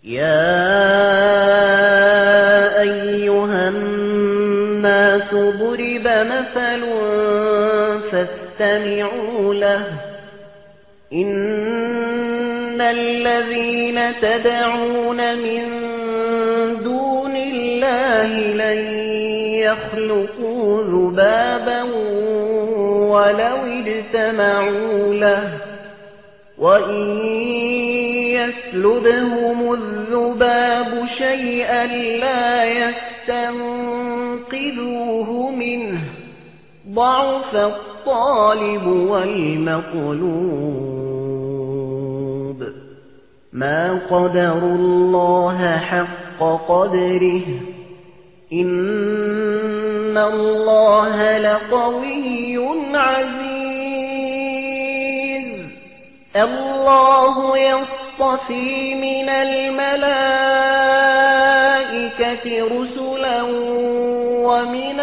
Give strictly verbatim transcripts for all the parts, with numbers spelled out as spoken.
يا أيها الناس ضرب مثل فاستمعوا له إن الذين تدعون من دون الله لن يخلقوا ذبابا ولو اجتمعوا له وإن يسلبهم الذباب شيئا لا يستنقذوه منه ضعف الطالب والمطلوب ما قدروا الله حق قدره إن الله لقوي عزيز الله يصطفي من الملائكة رسلا ومن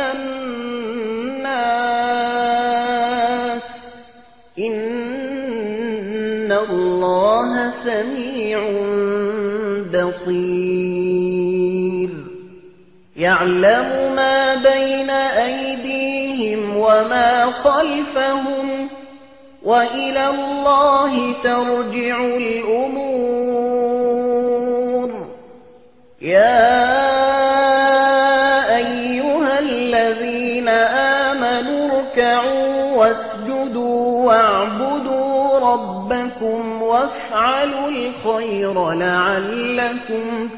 الناس إن الله سميع بصير يعلم ما بين أيديهم وما خلفهم وإلى الله ترجع الأمور يا أيها الذين آمنوا اركعوا واسجدوا واعبدوا ربكم وافعلوا الخير لعلكم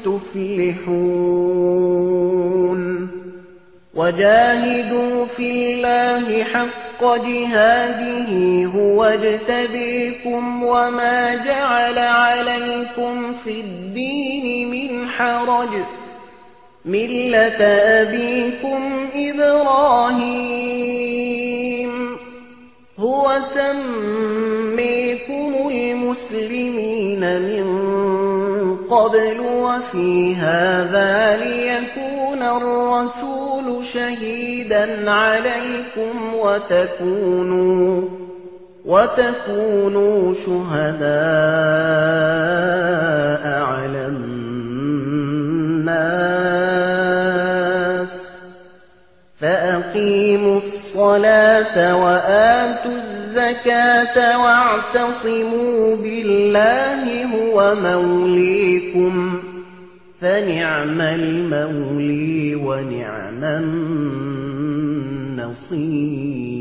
تفلحون وجاهدوا في الله حق جهاده هو اجتبيكم وما جعل عليكم في الدين من حرج ملة أبيكم إبراهيم هو سميكم المسلمين من قبل وفي هذا ليكون الرسول شهيدا عليكم وتكونوا وتكونوا شهداء على الناس فأقيموا الصلاة وآتوا الزكاة واعتصموا بالله هو موليكم فنعم المولي ونعم النصير